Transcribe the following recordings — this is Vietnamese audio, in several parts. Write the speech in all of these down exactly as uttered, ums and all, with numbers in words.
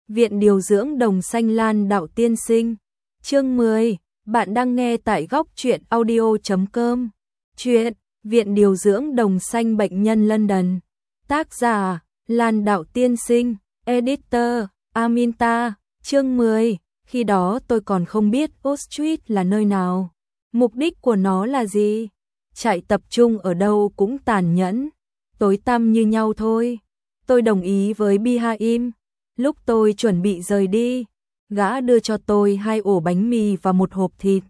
Viện điều dưỡng Đồng Xanh Lan Đạo tiên sinh. Chương mười. Bạn đang nghe tại góc truyện audio chấm com. Chuyện Viện điều dưỡng Đồng Xanh bệnh nhân London. Tác giả Lan Đạo tiên sinh. Editor Aminta. Chương mười. Khi đó tôi còn không biết Auschwitz là nơi nào. Mục đích của nó là gì? Trại tập trung ở đâu cũng tàn nhẫn, tối tăm như nhau thôi. Tôi đồng ý với Bihaim. Lúc tôi chuẩn bị rời đi, gã đưa cho tôi hai ổ bánh mì và một hộp thịt.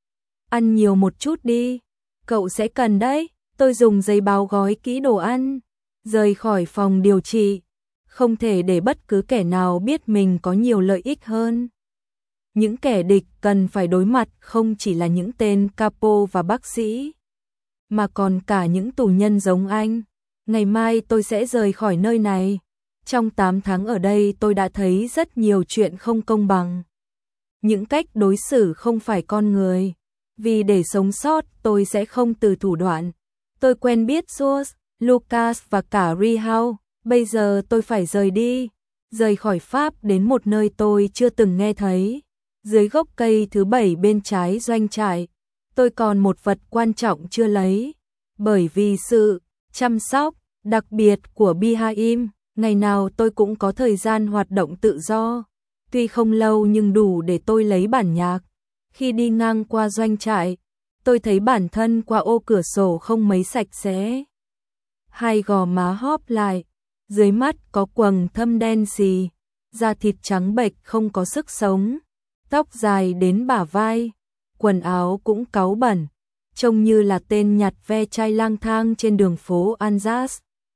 Ăn nhiều một chút đi, cậu sẽ cần đấy. Tôi dùng giấy báo gói kỹ đồ ăn, rời khỏi phòng điều trị. Không thể để bất cứ kẻ nào biết mình có nhiều lợi ích hơn. Những kẻ địch cần phải đối mặt không chỉ là những tên capo và bác sĩ, mà còn cả những tù nhân giống anh. Ngày mai tôi sẽ rời khỏi nơi này. Trong tám tháng ở đây tôi đã thấy rất nhiều chuyện không công bằng. Những cách đối xử không phải con người. Vì để sống sót tôi sẽ không từ thủ đoạn. Tôi quen biết Jules, Lucas và cả Rihau. Bây giờ tôi phải rời đi. Rời khỏi Pháp đến một nơi tôi chưa từng nghe thấy. Dưới gốc cây thứ bảy bên trái doanh trại, tôi còn một vật quan trọng chưa lấy. Bởi vì sự chăm sóc đặc biệt của Bihaim, ngày nào tôi cũng có thời gian hoạt động tự do. Tuy không lâu nhưng đủ để tôi lấy bản nhạc. Khi đi ngang qua doanh trại, tôi thấy bản thân qua ô cửa sổ không mấy sạch sẽ. Hai gò má hóp lại, dưới mắt có quầng thâm đen xì, da thịt trắng bệch không có sức sống, tóc dài đến bả vai, quần áo cũng cáu bẩn, trông như là tên nhặt ve chai lang thang trên đường phố Alsace.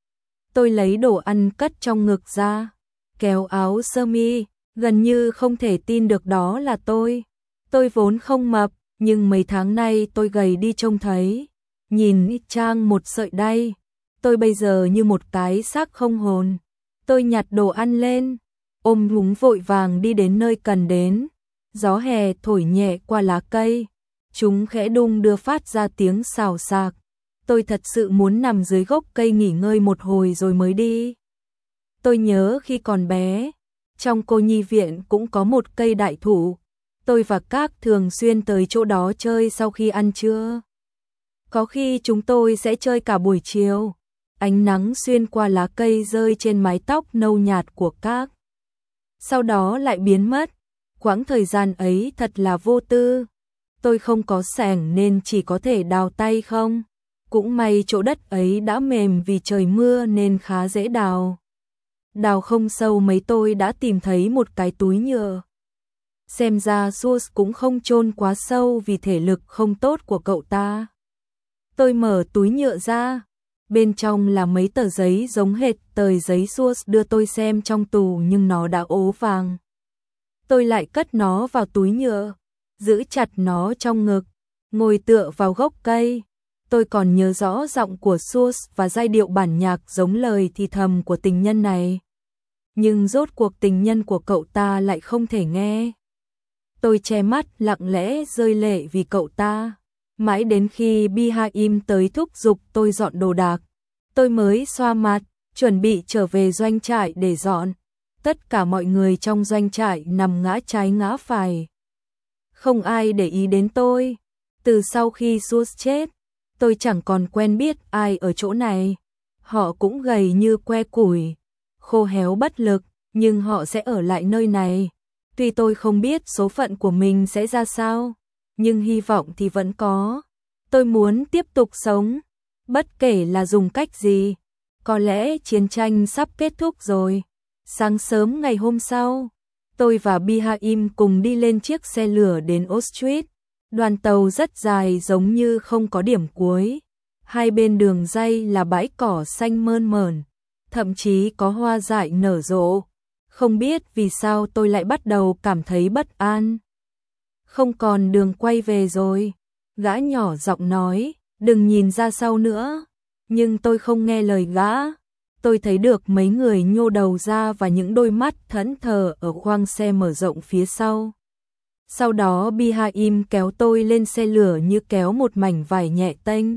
Tôi lấy đồ ăn cất trong ngực ra, kéo áo sơ mi, gần như không thể tin được đó là tôi. Tôi vốn không mập, nhưng mấy tháng nay tôi gầy đi trông thấy. Nhìn ít trang một sợi đay, tôi bây giờ như một cái xác không hồn. Tôi nhặt đồ ăn lên, ôm húng vội vàng đi đến nơi cần đến. Gió hè thổi nhẹ qua lá cây, chúng khẽ đung đưa phát ra tiếng xào xạc. Tôi thật sự muốn nằm dưới gốc cây nghỉ ngơi một hồi rồi mới đi. Tôi nhớ khi còn bé, trong cô nhi viện cũng có một cây đại thụ. Tôi và các thường xuyên tới chỗ đó chơi sau khi ăn trưa. Có khi chúng tôi sẽ chơi cả buổi chiều. Ánh nắng xuyên qua lá cây rơi trên mái tóc nâu nhạt của các. Sau đó lại biến mất. Quãng thời gian ấy thật là vô tư. Tôi không có xẻng nên chỉ có thể đào tay không. Cũng may chỗ đất ấy đã mềm vì trời mưa nên khá dễ đào. Đào không sâu mấy tôi đã tìm thấy một cái túi nhựa. Xem ra Jules cũng không chôn quá sâu vì thể lực không tốt của cậu ta. Tôi mở túi nhựa ra. Bên trong là mấy tờ giấy giống hệt tờ giấy Jules đưa tôi xem trong tù nhưng nó đã ố vàng. Tôi lại cất nó vào túi nhựa, giữ chặt nó trong ngực, ngồi tựa vào gốc cây. Tôi còn nhớ rõ giọng của Jules và giai điệu bản nhạc giống lời thì thầm của tình nhân này. Nhưng rốt cuộc tình nhân của cậu ta lại không thể nghe. Tôi che mắt lặng lẽ rơi lệ vì cậu ta. Mãi đến khi Bihaim tới thúc giục tôi dọn đồ đạc, tôi mới xoa mặt, chuẩn bị trở về doanh trại để dọn. Tất cả mọi người trong doanh trại nằm ngã trái ngã phải. Không ai để ý đến tôi. Từ sau khi Jules chết, tôi chẳng còn quen biết ai ở chỗ này. Họ cũng gầy như que củi, khô héo bất lực, nhưng họ sẽ ở lại nơi này. Tuy tôi không biết số phận của mình sẽ ra sao, nhưng hy vọng thì vẫn có. Tôi muốn tiếp tục sống, bất kể là dùng cách gì. Có lẽ chiến tranh sắp kết thúc rồi. Sáng sớm ngày hôm sau, tôi và Bihaim cùng đi lên chiếc xe lửa đến Auschwitz. Đoàn tàu rất dài giống như không có điểm cuối. Hai bên đường ray là bãi cỏ xanh mơn mởn, thậm chí có hoa dại nở rộ. Không biết vì sao tôi lại bắt đầu cảm thấy bất an. Không còn đường quay về rồi. Gã nhỏ giọng nói, đừng nhìn ra sau nữa. Nhưng tôi không nghe lời gã. Tôi thấy được mấy người nhô đầu ra và những đôi mắt thẫn thờ ở khoang xe mở rộng phía sau. Sau đó Bihaim kéo tôi lên xe lửa như kéo một mảnh vải nhẹ tênh.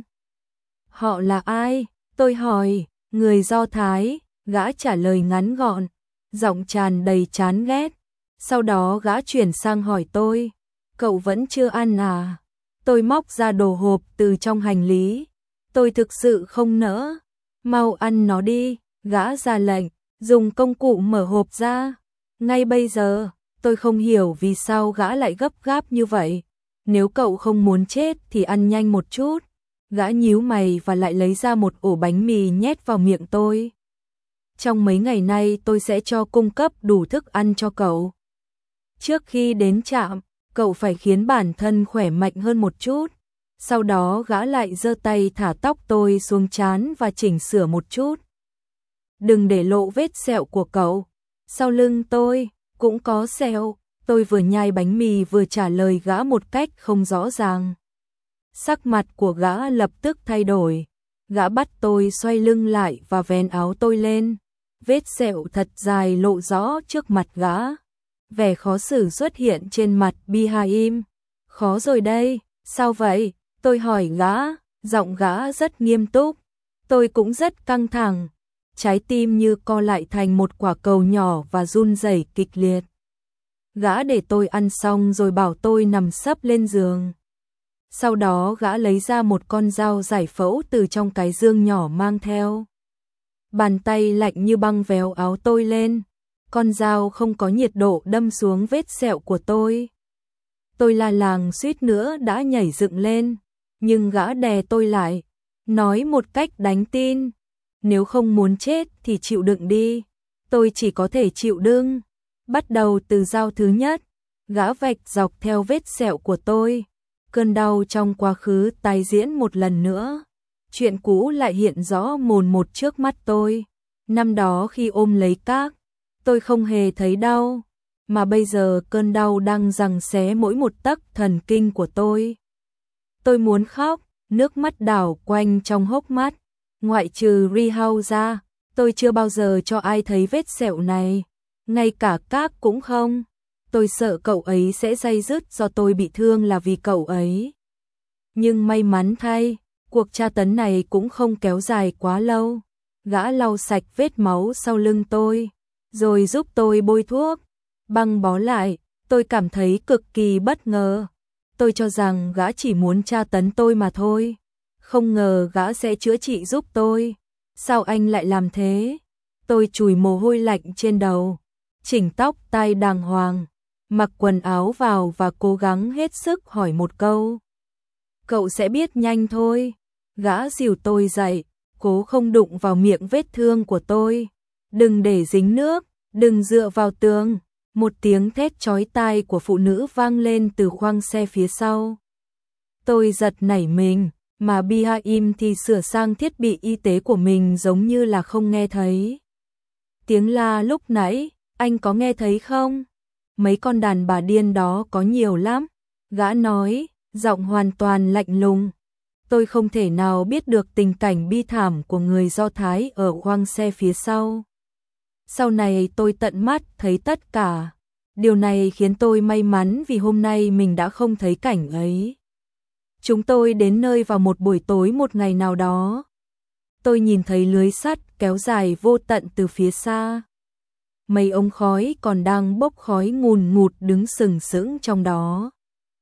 Họ là ai? Tôi hỏi. Người Do Thái, gã trả lời ngắn gọn. giọng tràn đầy chán ghét. Sau đó gã chuyển sang hỏi tôi, cậu vẫn chưa ăn à? Tôi móc ra đồ hộp từ trong hành lý. Tôi thực sự không nỡ. Mau ăn nó đi, gã ra lệnh, dùng công cụ mở hộp ra. Ngay bây giờ, tôi không hiểu vì sao gã lại gấp gáp như vậy. Nếu cậu không muốn chết thì ăn nhanh một chút. Gã nhíu mày và lại lấy ra một ổ bánh mì nhét vào miệng tôi. Trong mấy ngày nay tôi sẽ cho cung cấp đủ thức ăn cho cậu. Trước khi đến trạm, cậu phải khiến bản thân khỏe mạnh hơn một chút. Sau đó gã lại giơ tay thả tóc tôi xuống trán và chỉnh sửa một chút. Đừng để lộ vết sẹo của cậu. Sau lưng tôi cũng có sẹo. Tôi vừa nhai bánh mì vừa trả lời gã một cách không rõ ràng. Sắc mặt của gã lập tức thay đổi. Gã bắt tôi xoay lưng lại và vén áo tôi lên. Vết sẹo thật dài lộ rõ trước mặt gã. Vẻ khó xử xuất hiện trên mặt Bi-ha-im. Khó rồi đây, sao vậy? Tôi hỏi gã, giọng gã rất nghiêm túc. Tôi cũng rất căng thẳng. Trái tim như co lại thành một quả cầu nhỏ và run rẩy kịch liệt. Gã để tôi ăn xong rồi bảo tôi nằm sấp lên giường. Sau đó gã lấy ra một con dao giải phẫu từ trong cái dương nhỏ mang theo. Bàn tay lạnh như băng véo áo tôi lên. Con dao không có nhiệt độ đâm xuống vết sẹo của tôi. Tôi la làng suýt nữa đã nhảy dựng lên. Nhưng gã đè tôi lại. Nói một cách đáng tin. Nếu không muốn chết thì chịu đựng đi. Tôi chỉ có thể chịu đựng. Bắt đầu từ dao thứ nhất. Gã vạch dọc theo vết sẹo của tôi. Cơn đau trong quá khứ tái diễn một lần nữa. Chuyện cũ lại hiện rõ mồn một trước mắt tôi. Năm đó khi ôm lấy Các, tôi không hề thấy đau. Mà bây giờ cơn đau đang giằng xé mỗi một tấc thần kinh của tôi. Tôi muốn khóc, nước mắt đảo quanh trong hốc mắt. Ngoại trừ Rihao ra, tôi chưa bao giờ cho ai thấy vết sẹo này. Ngay cả Các cũng không. Tôi sợ cậu ấy sẽ day dứt do tôi bị thương là vì cậu ấy. Nhưng may mắn thay, cuộc tra tấn này cũng không kéo dài quá lâu. Gã lau sạch vết máu sau lưng tôi, rồi giúp tôi bôi thuốc, băng bó lại. Tôi cảm thấy cực kỳ bất ngờ. Tôi cho rằng gã chỉ muốn tra tấn tôi mà thôi. Không ngờ gã sẽ chữa trị giúp tôi. Sao anh lại làm thế? Tôi chùi mồ hôi lạnh trên đầu, chỉnh tóc tai đàng hoàng, mặc quần áo vào và cố gắng hết sức hỏi một câu. Cậu sẽ biết nhanh thôi. Gã dìu tôi dậy, cố không đụng vào miệng vết thương của tôi. Đừng để dính nước, đừng dựa vào tường. Một tiếng thét chói tai của phụ nữ vang lên từ khoang xe phía sau. Tôi giật nảy mình, mà Bi-ha-im thì sửa sang thiết bị y tế của mình giống như là không nghe thấy. Tiếng la lúc nãy, anh có nghe thấy không? Mấy con đàn bà điên đó có nhiều lắm. Gã nói, giọng hoàn toàn lạnh lùng. Tôi không thể nào biết được tình cảnh bi thảm của người Do Thái ở khoang xe phía sau. Sau này tôi tận mắt thấy tất cả. Điều này khiến tôi may mắn vì hôm nay mình đã không thấy cảnh ấy. Chúng tôi đến nơi vào một buổi tối một ngày nào đó. Tôi nhìn thấy lưới sắt kéo dài vô tận từ phía xa. Mấy ống khói còn đang bốc khói ngùn ngụt đứng sừng sững trong đó.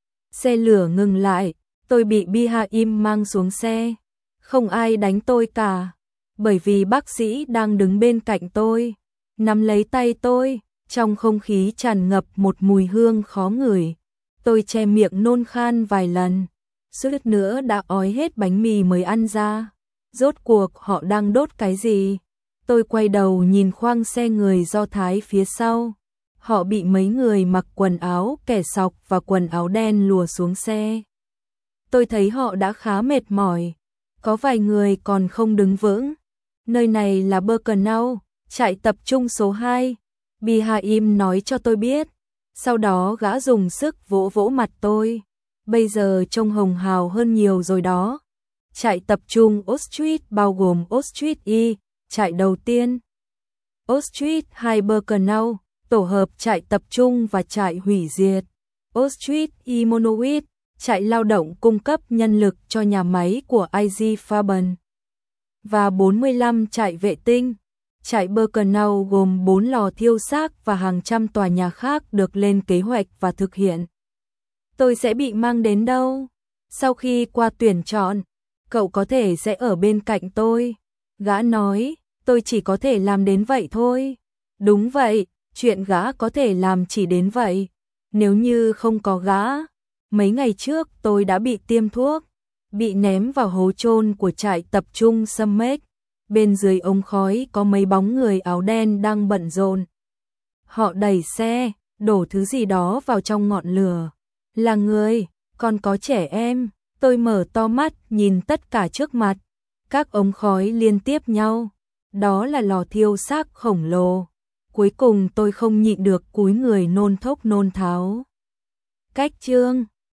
Xe lửa ngừng lại, tôi bị Bi-ha-im mang xuống xe. Không ai đánh tôi cả, bởi vì bác sĩ đang đứng bên cạnh tôi, nắm lấy tay tôi. Trong không khí tràn ngập một mùi hương khó ngửi. Tôi che miệng nôn khan vài lần. Suýt nữa đã ói hết bánh mì mới ăn ra. Rốt cuộc họ đang đốt cái gì? Tôi quay đầu nhìn khoang xe người Do Thái phía sau. Họ bị mấy người mặc quần áo kẻ sọc và quần áo đen lùa xuống xe. Tôi thấy họ đã khá mệt mỏi. Có vài người còn không đứng vững. Nơi này là Birkenau, trại tập trung số hai. Bi-ha-im nói cho tôi biết. Sau đó gã dùng sức vỗ vỗ mặt tôi. Bây giờ trông hồng hào hơn nhiều rồi đó. Trại tập trung Auschwitz bao gồm Auschwitz Y, trại đầu tiên. Auschwitz hai Birkenau, tổ hợp trại tập trung và trại hủy diệt. Auschwitz Y Monowitz, trại lao động cung cấp nhân lực cho nhà máy của i giê Farben. Và bốn mươi lăm trại vệ tinh. Trại Birkenau gồm bốn lò thiêu xác và hàng trăm tòa nhà khác được lên kế hoạch và thực hiện. Tôi sẽ bị mang đến đâu? Sau khi qua tuyển chọn, cậu có thể sẽ ở bên cạnh tôi. Gã nói, tôi chỉ có thể làm đến vậy thôi. Đúng vậy, chuyện gã có thể làm chỉ đến vậy. Nếu như không có gã, mấy ngày trước tôi đã bị tiêm thuốc, bị ném vào hố chôn của trại tập trung Summit. Bên dưới ống khói có mấy bóng người áo đen đang bận rộn. Họ đẩy xe, đổ thứ gì đó vào trong ngọn lửa. Là người, còn có trẻ em. Tôi mở to mắt nhìn tất cả trước mặt. Các ống khói liên tiếp nhau. Đó là lò thiêu xác khổng lồ. Cuối cùng tôi không nhịn được cúi người nôn thốc nôn tháo. Cách chương